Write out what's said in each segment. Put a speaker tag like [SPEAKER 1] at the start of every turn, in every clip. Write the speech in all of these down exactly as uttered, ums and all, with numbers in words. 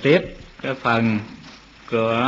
[SPEAKER 1] tiếp cái phần của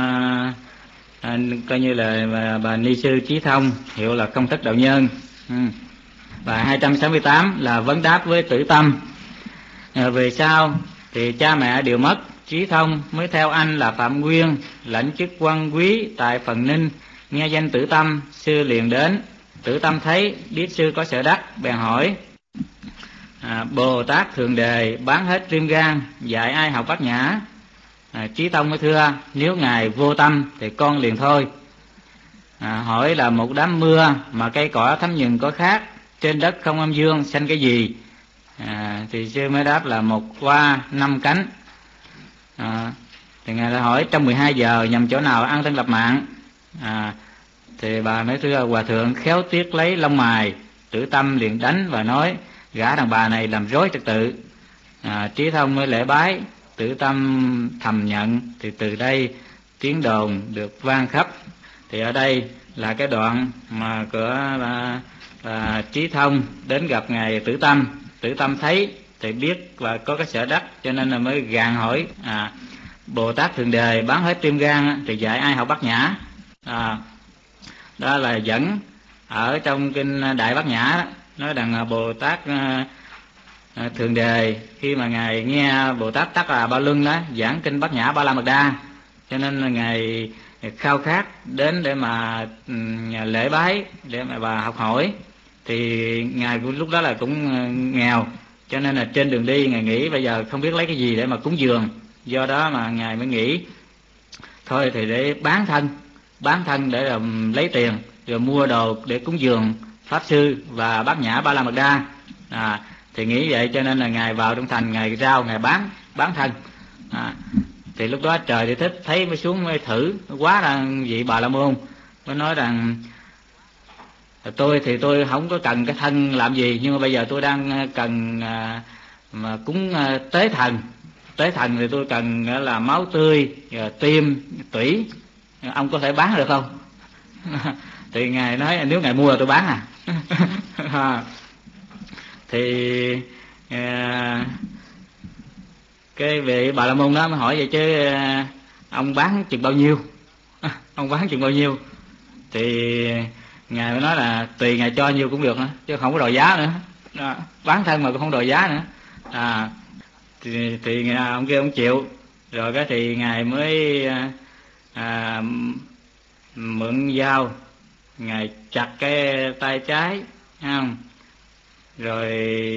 [SPEAKER 1] à, coi như là bà, bà ni sư Chí Thông, hiệu là Công Thức Đạo Nhân. Ừ. Bài hai trăm sáu mươi tám là vấn đáp với Tử Tâm. À, về sau thì cha mẹ đều mất, Chí Thông mới theo anh là Phạm Nguyên lãnh chức quan quý tại Phần Ninh. Nghe danh Tử Tâm, sư liền đến. Tử Tâm thấy biết sư có sở đắc, bèn hỏi: à, Bồ Tát Thượng Đề bán hết tim gan, dạy ai học Bát Nhã? À, Chí Thông mới thưa: nếu ngài vô tâm thì con liền thôi. À, hỏi là một đám mưa mà cây cỏ thấm nhừng có khác, trên đất không âm dương sanh cái gì? À, thì sư mới đáp là một hoa năm cánh. À, thì ngài lại hỏi trong mười hai giờ nhằm chỗ nào an thân lập mạng? À, thì bà mới thưa: hòa thượng khéo tiếc lấy lông mài. Tử Tâm liền đánh và nói: gã đàn bà này làm rối trật tự. À, Chí Thông mới lễ bái. Tử Tâm thầm nhận. Thì từ đây tiếng đồn được vang khắp. Thì ở đây là cái đoạn mà của bà, bà Chí Thông đến gặp ngài Tử Tâm. Tử Tâm thấy thì biết và có cái sở đắc, cho nên là mới gạn hỏi: à, Bồ Tát Thượng Đề bán hết tim gan thì dạy ai học Bát Nhã? À, đó là dẫn ở trong kinh Đại Bát Nhã đó, nói rằng Bồ Tát à, Thượng Đề khi mà ngài nghe Bồ Tát Tắc Bà Ba Luân đó giảng kinh Bát Nhã Ba La Mật Đa, cho nên là ngài khao khát đến để mà lễ bái, để mà bà học hỏi. Thì ngài lúc đó là cũng nghèo, cho nên là trên đường đi ngài nghĩ bây giờ không biết lấy cái gì để mà cúng dường, do đó mà ngài mới nghĩ thôi thì để bán thân, bán thân để làm lấy tiền rồi mua đồ để cúng dường pháp sư và Bát Nhã Ba La Mật Đa. À, thì nghĩ vậy cho nên là ngài vào trong thành, ngài rao, ngài bán bán thân. À, thì lúc đó trời thì thích thấy mới xuống mới thử, quá là vị Bà La Môn mới nói rằng tôi thì tôi không có cần cái thân làm gì, nhưng mà bây giờ tôi đang cần à, mà cúng à, tế thần. Tế thần thì tôi cần là máu tươi, tim, tủy, ông có thể bán được không? Thì ngài nói nếu ngài mua là tôi bán à. Thì à, cái vị Bà La Môn đó mới hỏi vậy chứ à, ông bán chừng bao nhiêu? Ông bán chừng bao nhiêu? Thì ngài mới nói là tùy ngài cho nhiêu cũng được nữa, chứ không có đòi giá nữa. Đó, bán thân mà cũng không đòi giá nữa. À, thì, thì ông kia ông chịu rồi. Cái thì ngài mới à, mượn dao, ngài chặt cái tay trái, thấy không? Rồi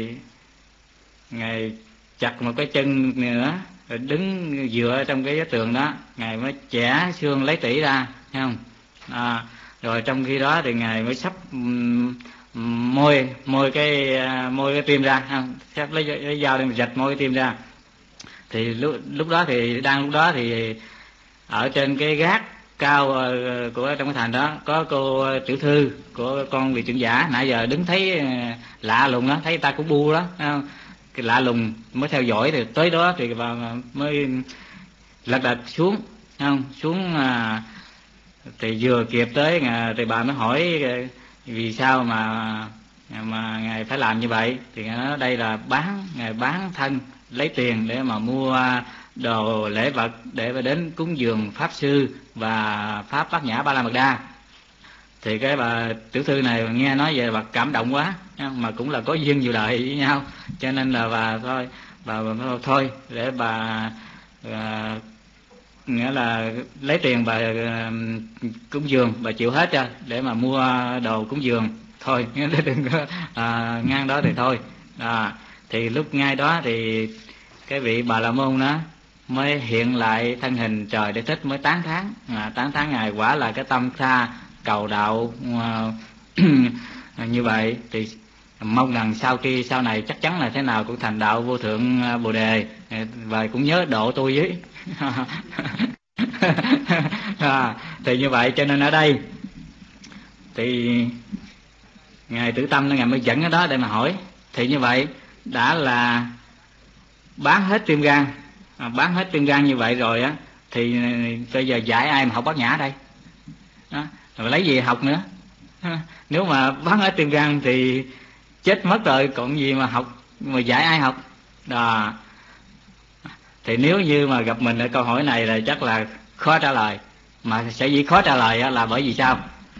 [SPEAKER 1] ngài chặt một cái chân nữa, rồi đứng dựa trong cái vách tường đó, ngài mới chẻ xương lấy tủy ra, thấy không? À, rồi trong khi đó thì ngài mới sắp um, môi môi cái uh, môi cái tim ra, không? Sắp lấy, lấy dao để rạch môi cái tim ra. Thì lúc lúc đó thì đang lúc đó thì ở trên cái gác cao uh, của trong cái thành đó có cô tiểu thư của con vị trưởng giả nãy giờ đứng thấy uh, lạ lùng đó, thấy ta cũng bu đó, không? Cái lạ lùng mới theo dõi, thì tới đó thì bà mới lật đật xuống, không? Xuống uh, thì vừa kịp tới thì bà mới hỏi vì sao mà mà ngài phải làm như vậy. Thì ngài nói đây là bán, ngài bán thân lấy tiền để mà mua đồ lễ vật để mà đến cúng dường pháp sư và pháp Bát Nhã Ba La Mật Đa. Thì cái bà tiểu thư này nghe nói vậy bà cảm động quá, mà cũng là có duyên nhiều đời với nhau, cho nên là bà thôi bà, bà thôi để bà à, nghĩa là lấy tiền bà uh, cúng dường, bà chịu hết cho để mà mua đồ cúng dường thôi, đừng có à, ngang đó thì thôi. À, thì lúc ngay đó thì cái vị Bà La Môn đó mới hiện lại thân hình trời để thích, mới tán thán à, tán thán ngài quả là cái tâm xa cầu đạo uh, như vậy. Thì mong rằng sau khi sau này chắc chắn là thế nào cũng thành đạo vô thượng Bồ Đề, và cũng nhớ độ tôi với. À, thì như vậy cho nên ở đây thì ngài Tử Tâm ngài mới dẫn ở đó để mà hỏi. Thì như vậy đã là bán hết tim gan, à, bán hết tim gan như vậy rồi á, thì bây giờ dạy ai mà học Bát Nhã đây? Đó, rồi lấy gì học nữa? Nếu mà bán hết tim gan thì chết mất rồi, còn gì mà học, mà dạy ai học? Đó. Thì Thì nếu như mà gặp mình ở câu hỏi này là chắc là khó trả lời. Mà sở dĩ khó trả lời là bởi vì sao?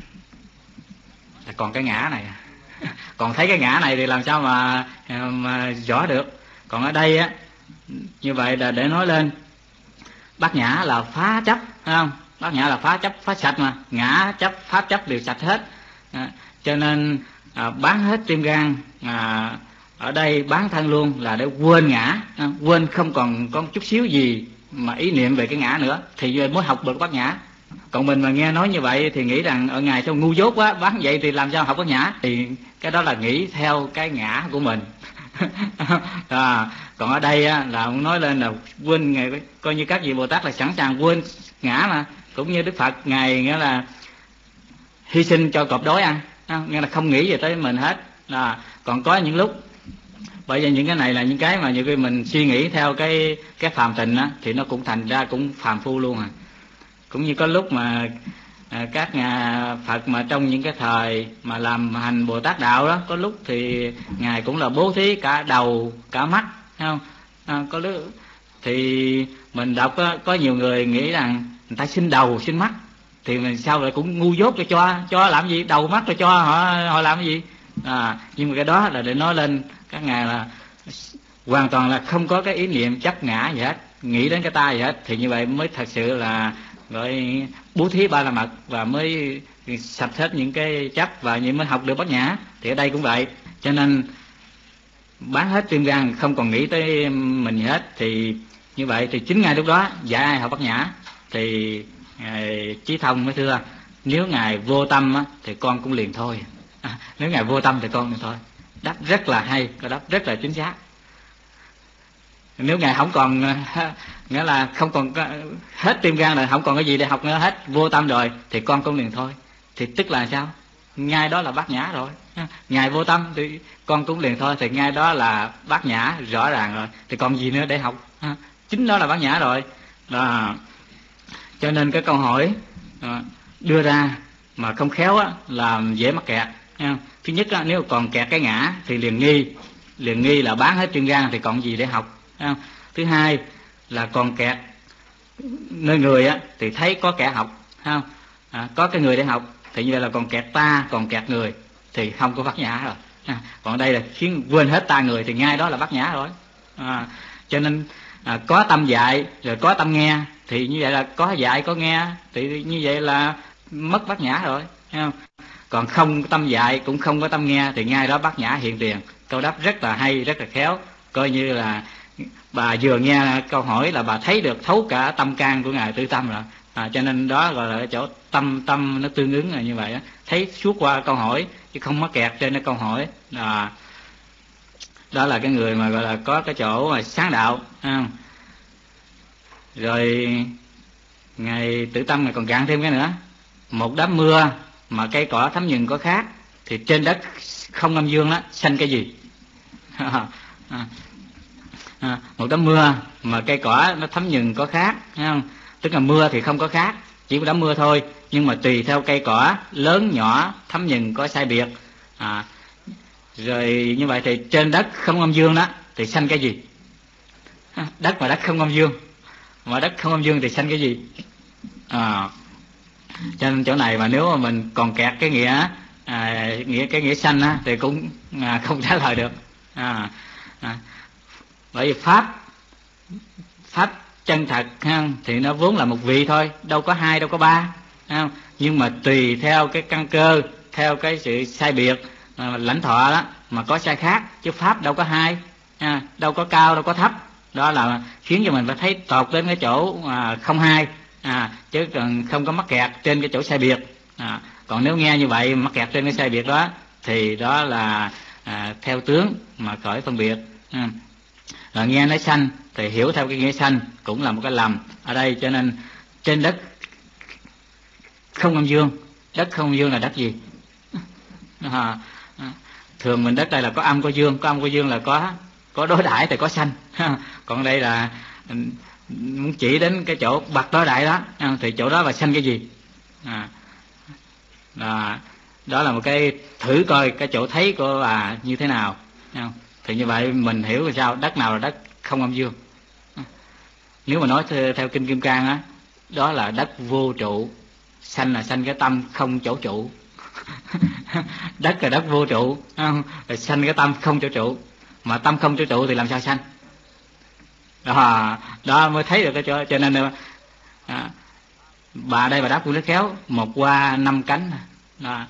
[SPEAKER 1] Là còn cái ngã này. Còn thấy cái ngã này thì làm sao mà, mà rõ được. Còn ở đây á, như vậy là để nói lên bát nhã là phá chấp, phải không? Bát nhã là phá chấp, phá sạch mà. Ngã chấp, pháp chấp đều sạch hết. À, cho nên à, bán hết tim gan, à, ở đây bán thân luôn là để quên ngã, à, quên không còn có một chút xíu gì mà ý niệm về cái ngã nữa, thì mới học được bát nhã. Còn mình mà nghe nói như vậy thì nghĩ rằng ở ngài sao ngu dốt quá, bán vậy thì làm sao học bát nhã? Thì cái đó là nghĩ theo cái ngã của mình. À, còn ở đây á, là ông nói lên là quên ngài, coi như các vị Bồ Tát là sẵn sàng quên ngã mà, cũng như Đức Phật ngài nghĩa là hy sinh cho cọp đói ăn, nghĩa là không nghĩ về tới mình hết. À, còn có những lúc, bởi vì những cái này là những cái mà nhiều khi mình suy nghĩ theo cái cái phàm tình á, thì nó cũng thành ra cũng phàm phu luôn à. Cũng như có lúc mà à, các nhà Phật mà trong những cái thời mà làm hành Bồ Tát đạo đó, có lúc thì ngài cũng là bố thí cả đầu cả mắt, thấy không? À, có lúc thì mình đọc có, có nhiều người nghĩ rằng người ta xin đầu xin mắt, thì mình sao lại cũng ngu dốt cho cho cho làm gì, đầu mắt cho cho họ họ làm cái gì? À, nhưng mà cái đó là để nói lên các ngài là hoàn toàn là không có cái ý niệm chấp ngã gì hết, nghĩ đến cái ta gì hết, thì như vậy mới thật sự là gọi bố thí ba la mật, và mới sạch hết những cái chấp, và như mới học được bát nhã. Thì ở đây cũng vậy, cho nên bán hết tim gan, không còn nghĩ tới mình gì hết. Thì như vậy thì chính ngài lúc đó dạy ai học bát nhã. Thì ngài Chí Thông mới thưa, nếu ngài vô tâm á, thì con cũng liền thôi. À, nếu ngài vô tâm thì con liền thôi. Đáp rất là hay, có đáp rất là chính xác. Nếu ngài không còn, nghĩa là không còn hết tim gan rồi, không còn cái gì để học nữa hết, vô tâm rồi, thì con cũng liền thôi. Thì tức là sao? Ngay đó là bát nhã rồi. Ngài vô tâm thì con cũng liền thôi, thì ngay đó là bát nhã rõ ràng rồi. Thì còn gì nữa để học? Chính đó là bát nhã rồi. Đó. Cho nên cái câu hỏi đưa ra mà không khéo á, làm dễ mắc kẹt. Thứ nhất á, nếu còn kẹt cái ngã thì liền nghi, liền nghi là bán hết tim gan thì còn gì để học. Thứ hai là còn kẹt nơi người á, thì thấy có kẻ học, không? À, có cái người để học, thì như vậy là còn kẹt ta, còn kẹt người, thì không có bát nhã rồi. À, còn đây là khiến quên hết ta người, thì ngay đó là bát nhã rồi. À, cho nên à, có tâm dạy rồi có tâm nghe, thì như vậy là có dạy có nghe, thì như vậy là mất bát nhã rồi, thấy không? Còn không tâm dạy cũng không có tâm nghe, thì ngay đó bát nhã hiện tiền. Câu đáp rất là hay, rất là khéo, coi như là bà vừa nghe câu hỏi là bà thấy được thấu cả tâm can của ngài Tư Tâm rồi. À, cho nên đó gọi là cái chỗ tâm tâm nó tương ứng là như vậy đó. Thấy suốt qua câu hỏi chứ không mắc kẹt trên cái câu hỏi. À, đó là cái người mà gọi là có cái chỗ mà sáng đạo. À, rồi ngài Tử Tâm này còn gạn thêm cái nữa, một đám mưa mà cây cỏ thấm nhuần có khác, thì trên đất không âm dương đó sanh cái gì? à, à, một đám mưa mà cây cỏ nó thấm nhuần có khác, thấy không? Tức là mưa thì không có khác, chỉ có đám mưa thôi, nhưng mà tùy theo cây cỏ lớn nhỏ thấm nhuần có sai biệt. À, rồi như vậy thì trên đất không âm dương đó thì sanh cái gì? À, đất mà đất không âm dương, mà đất không âm dương thì sanh cái gì? À, cho nên chỗ này mà nếu mà mình còn kẹt cái nghĩa à, nghĩa cái nghĩa sanh á, thì cũng à, không trả lời được. À, à, bởi vì pháp pháp chân thật ha, thì nó vốn là một vị thôi, đâu có hai, đâu có ba, ha? Nhưng mà tùy theo cái căn cơ, theo cái sự sai biệt à, lãnh thọ đó mà có sai khác, chứ pháp đâu có hai, ha? Đâu có cao, đâu có thấp. Đó là khiến cho mình phải thấy tột đến cái chỗ à, không hai, à, chứ còn không có mắc kẹt trên cái chỗ sai biệt. À, còn nếu nghe như vậy mắc kẹt trên cái sai biệt đó, thì đó là à, theo tướng mà khởi phân biệt. À, rồi nghe nói sanh thì hiểu theo cái nghĩa sanh cũng là một cái lầm ở đây. Cho nên trên đất không âm dương, đất không âm dương là đất gì? À, thường mình đất đây là có âm có dương, có âm có dương là có có đối đãi thì có sanh. Còn đây là muốn chỉ đến cái chỗ bậc đối đãi đó, thì chỗ đó là sanh cái gì? À, là đó là một cái thử coi cái chỗ thấy của bà như thế nào. Thì như vậy mình hiểu là sao, đất nào là đất không âm dương. Nếu mà nói theo, theo kinh Kim Cang á, đó là đất vô trụ. Sanh là sanh cái tâm không chỗ trụ. Đất là đất vô trụ, không? Rồi sanh cái tâm không chỗ trụ. Mà tâm không chỗ trụ thì làm sao sanh? Đó, đó mới thấy được cái chỗ. Cho nên à, bà đây bà đáp cũng rất khéo. Một hoa năm cánh. Đó.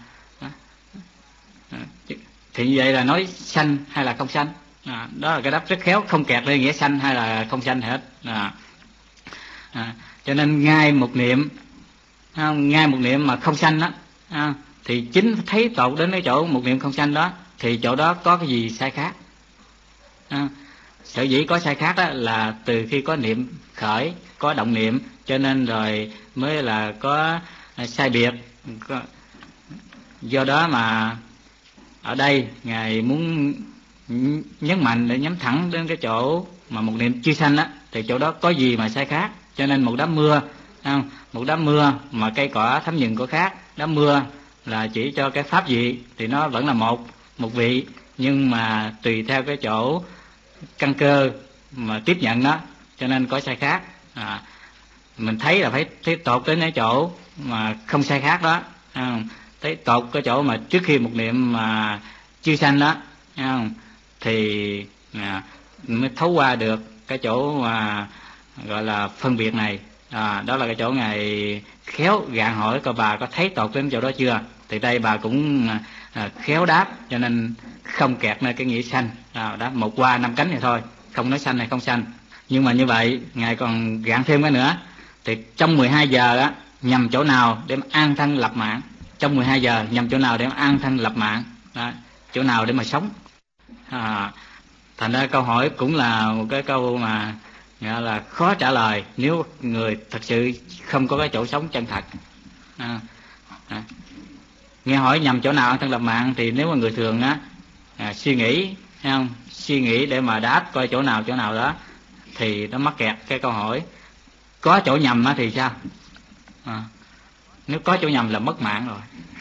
[SPEAKER 1] Thì như vậy là nói sanh hay là không sanh? À, đó là cái đáp rất khéo, không kẹt lên nghĩa sanh hay là không sanh hết. À, à, cho nên ngay một niệm, à, ngay một niệm mà không sanh đó, à, thì chính thấy tột đến cái chỗ một niệm không sanh đó, thì chỗ đó có cái gì sai khác. À, sở dĩ có sai khác đó là từ khi có niệm khởi, có động niệm, cho nên rồi mới là có sai biệt. Có, do đó mà ở đây Ngài muốn nhấn mạnh để nhắm thẳng đến cái chỗ mà một niệm chưa sanh đó, thì chỗ đó có gì mà sai khác. Cho nên một đám mưa, không? Một đám mưa mà cây cỏ thấm nhuần có khác. Đám mưa là chỉ cho cái pháp vị thì nó vẫn là một một vị, nhưng mà tùy theo cái chỗ căn cơ mà tiếp nhận đó, cho nên có sai khác. À, mình thấy là phải thấy tột đến cái chỗ mà không sai khác đó, không? Thấy tột cái chỗ mà trước khi một niệm mà chưa sanh đó, không? Thì à, mới thấu qua được cái chỗ mà gọi là phân biệt này. À, đó là cái chỗ Ngài khéo gạn hỏi coi bà có thấy tột đến chỗ đó chưa. Thì đây bà cũng à, khéo đáp, cho nên không kẹt nơi cái nghĩa sanh. À, đó, một hoa năm cánh này thôi, không nói sanh hay không sanh. Nhưng mà như vậy Ngài còn gạn thêm cái nữa. Thì trong mười hai giờ á, nhằm chỗ nào để an thân lập mạng? Trong mười hai giờ nhằm chỗ nào để an thân lập mạng? Đó, chỗ nào để mà sống? À, thành ra câu hỏi cũng là một cái câu mà gọi là khó trả lời nếu người thật sự không có cái chỗ sống chân thật. À, à. Nghe hỏi nhằm chỗ nào an thân lập mạng, thì nếu mà người thường á à, suy nghĩ, thấy không? Suy nghĩ để mà đáp coi chỗ nào chỗ nào đó, thì nó mắc kẹt cái câu hỏi. Có chỗ nhầm á thì sao? À, nếu có chỗ nhầm là mất mạng rồi.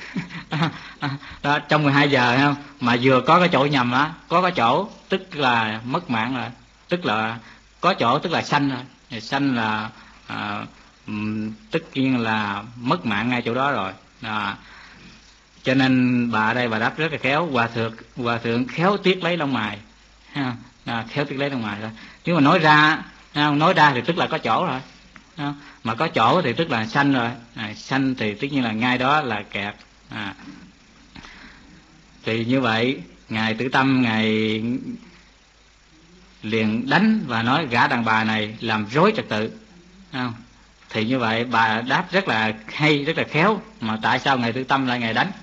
[SPEAKER 1] Đó, trong mười hai giờ không? Mà vừa có cái chỗ nhầm á, có cái chỗ tức là mất mạng rồi. Tức là có chỗ tức là sanh rồi. Sanh là à, tất nhiên là mất mạng ngay chỗ đó rồi. À, cho nên bà ở đây bà đáp rất là khéo. Hòa thượng hòa thượng khéo tiếc lấy lông mày. À, khéo tiếc lấy lông mày thôi. Nếu mà nói ra nói ra thì tức là có chỗ rồi. Mà có chỗ thì tức là sanh rồi. À, sanh thì tất nhiên là ngay đó là kẹt. À, thì như vậy Ngài Tử Tâm Ngài liền đánh và nói gã đàn bà này làm rối trật tự. Không? Thì như vậy bà đáp rất là hay, rất là khéo. Mà tại sao Ngài Tử Tâm lại Ngài đánh?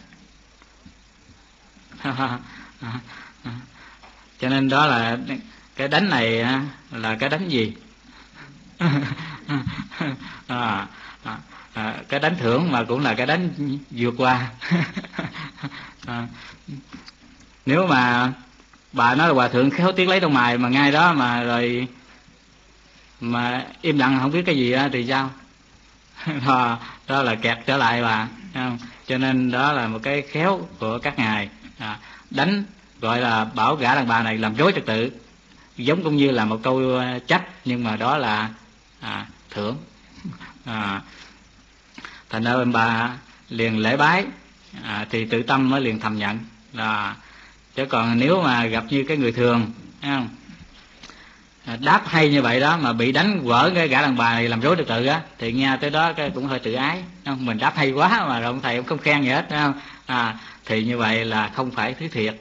[SPEAKER 1] Cho nên đó là cái đánh này là cái đánh gì? à, à, à, cái đánh thưởng mà cũng là cái đánh vượt qua. À, nếu mà bà nói là hòa thượng khéo tiếc lấy trong mày mà ngay đó mà rồi mà im lặng không biết cái gì đó, thì sao? đó, đó là kẹt trở lại bà. Không? Cho nên đó là một cái khéo của các ngài. À, đánh gọi là bảo gã đàn bà này làm rối trật tự, giống cũng như là một câu trách, nhưng mà đó là à, thưởng. À, thành ra bà liền lễ bái. À, thì Tự Tâm mới liền thầm nhận là. Chứ còn nếu mà gặp như cái người thường, thấy không? Đáp hay như vậy đó mà bị đánh vỡ cái gã đàn bà này làm rối trật tự á, thì nghe tới đó cái cũng hơi tự ái, không? Mình đáp hay quá mà ông thầy ông không khen gì hết, thấy không? À, thì như vậy là không phải thứ thiệt.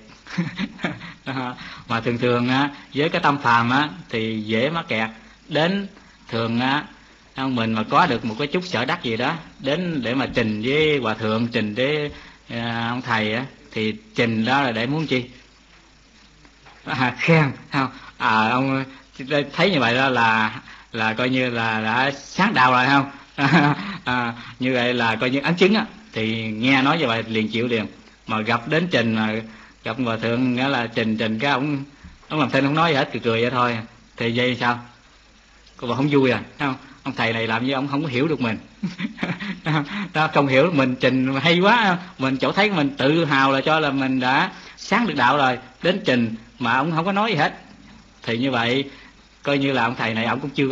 [SPEAKER 1] Mà thường thường á, với cái tâm phàm á thì dễ mắc kẹt. Đến thường á, mình mà có được một cái chút sở đắc gì đó đến để mà trình với hòa thượng, trình với à, ông thầy á, thì trình đó là để muốn chi? À, khen, không? À, ông thấy như vậy đó là là coi như là đã sáng đạo rồi, không? À, như vậy là coi như ấn chứng á, thì nghe nói như vậy liền chịu liền. Mà gặp đến trình mà gặp hòa thượng nghĩa là trình trình cái ông ông làm thinh không nói gì hết, cười cười vậy thôi, thì vậy sao? Cô bà không vui à, không? Ông thầy này làm như ông không có hiểu được mình. Đó, không hiểu được mình, trình hay quá, mình chỗ thấy mình tự hào là cho là mình đã sáng được đạo rồi, đến trình mà ông không có nói gì hết, thì như vậy coi như là ông thầy này ông cũng chưa có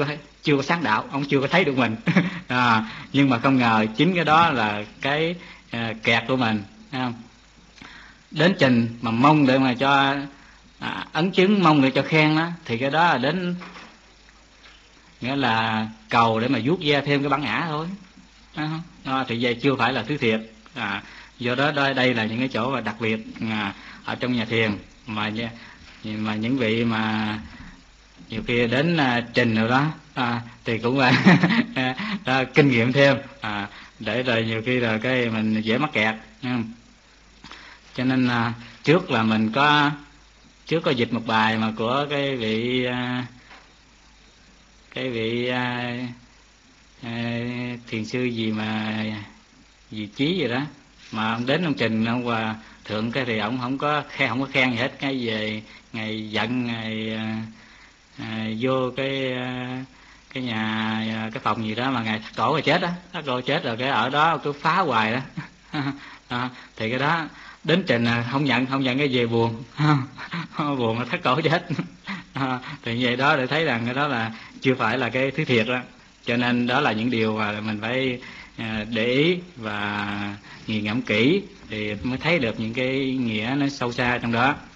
[SPEAKER 1] chưa có sáng đạo, ông chưa có thấy được mình. À, nhưng mà không ngờ chính cái đó là cái à, kẹt của mình, thấy không? Đến trình mà mong để mà cho à, ấn chứng, mong để cho khen đó, thì cái đó là đến, nghĩa là cầu để mà vuốt ve thêm cái bản ngã thôi. Đó, thì vậy chưa phải là thứ thiệt. À, do đó đây, đây là những cái chỗ mà đặc biệt à, ở trong nhà thiền mà mà những vị mà nhiều khi đến à, trình rồi đó à, thì cũng là à, kinh nghiệm thêm à, để rồi nhiều khi là cái mình dễ mắc kẹt. Cho nên à, trước là mình có trước có dịch một bài mà của cái vị à, cái vị à, à, thiền sư gì mà gì Chí vậy đó, mà ông đến ông trình ông Hòa thượng cái thì ông không có khen, không có khen gì hết. Cái về ngày giận ngày à, à, vô cái à, cái nhà cái phòng gì đó mà ngày thắt cổ rồi chết đó, thắt cổ chết rồi cái ở đó cứ phá hoài đó. À, thì cái đó đến trình là không nhận, không nhận cái về buồn. Buồn là thắt cổ chết. À, thì như vậy đó để thấy rằng cái đó là chưa phải là cái thứ thiệt đó. Cho nên đó là những điều mà mình phải à, để ý và nghiền ngẫm kỹ thì mới thấy được những cái nghĩa nó sâu xa trong đó.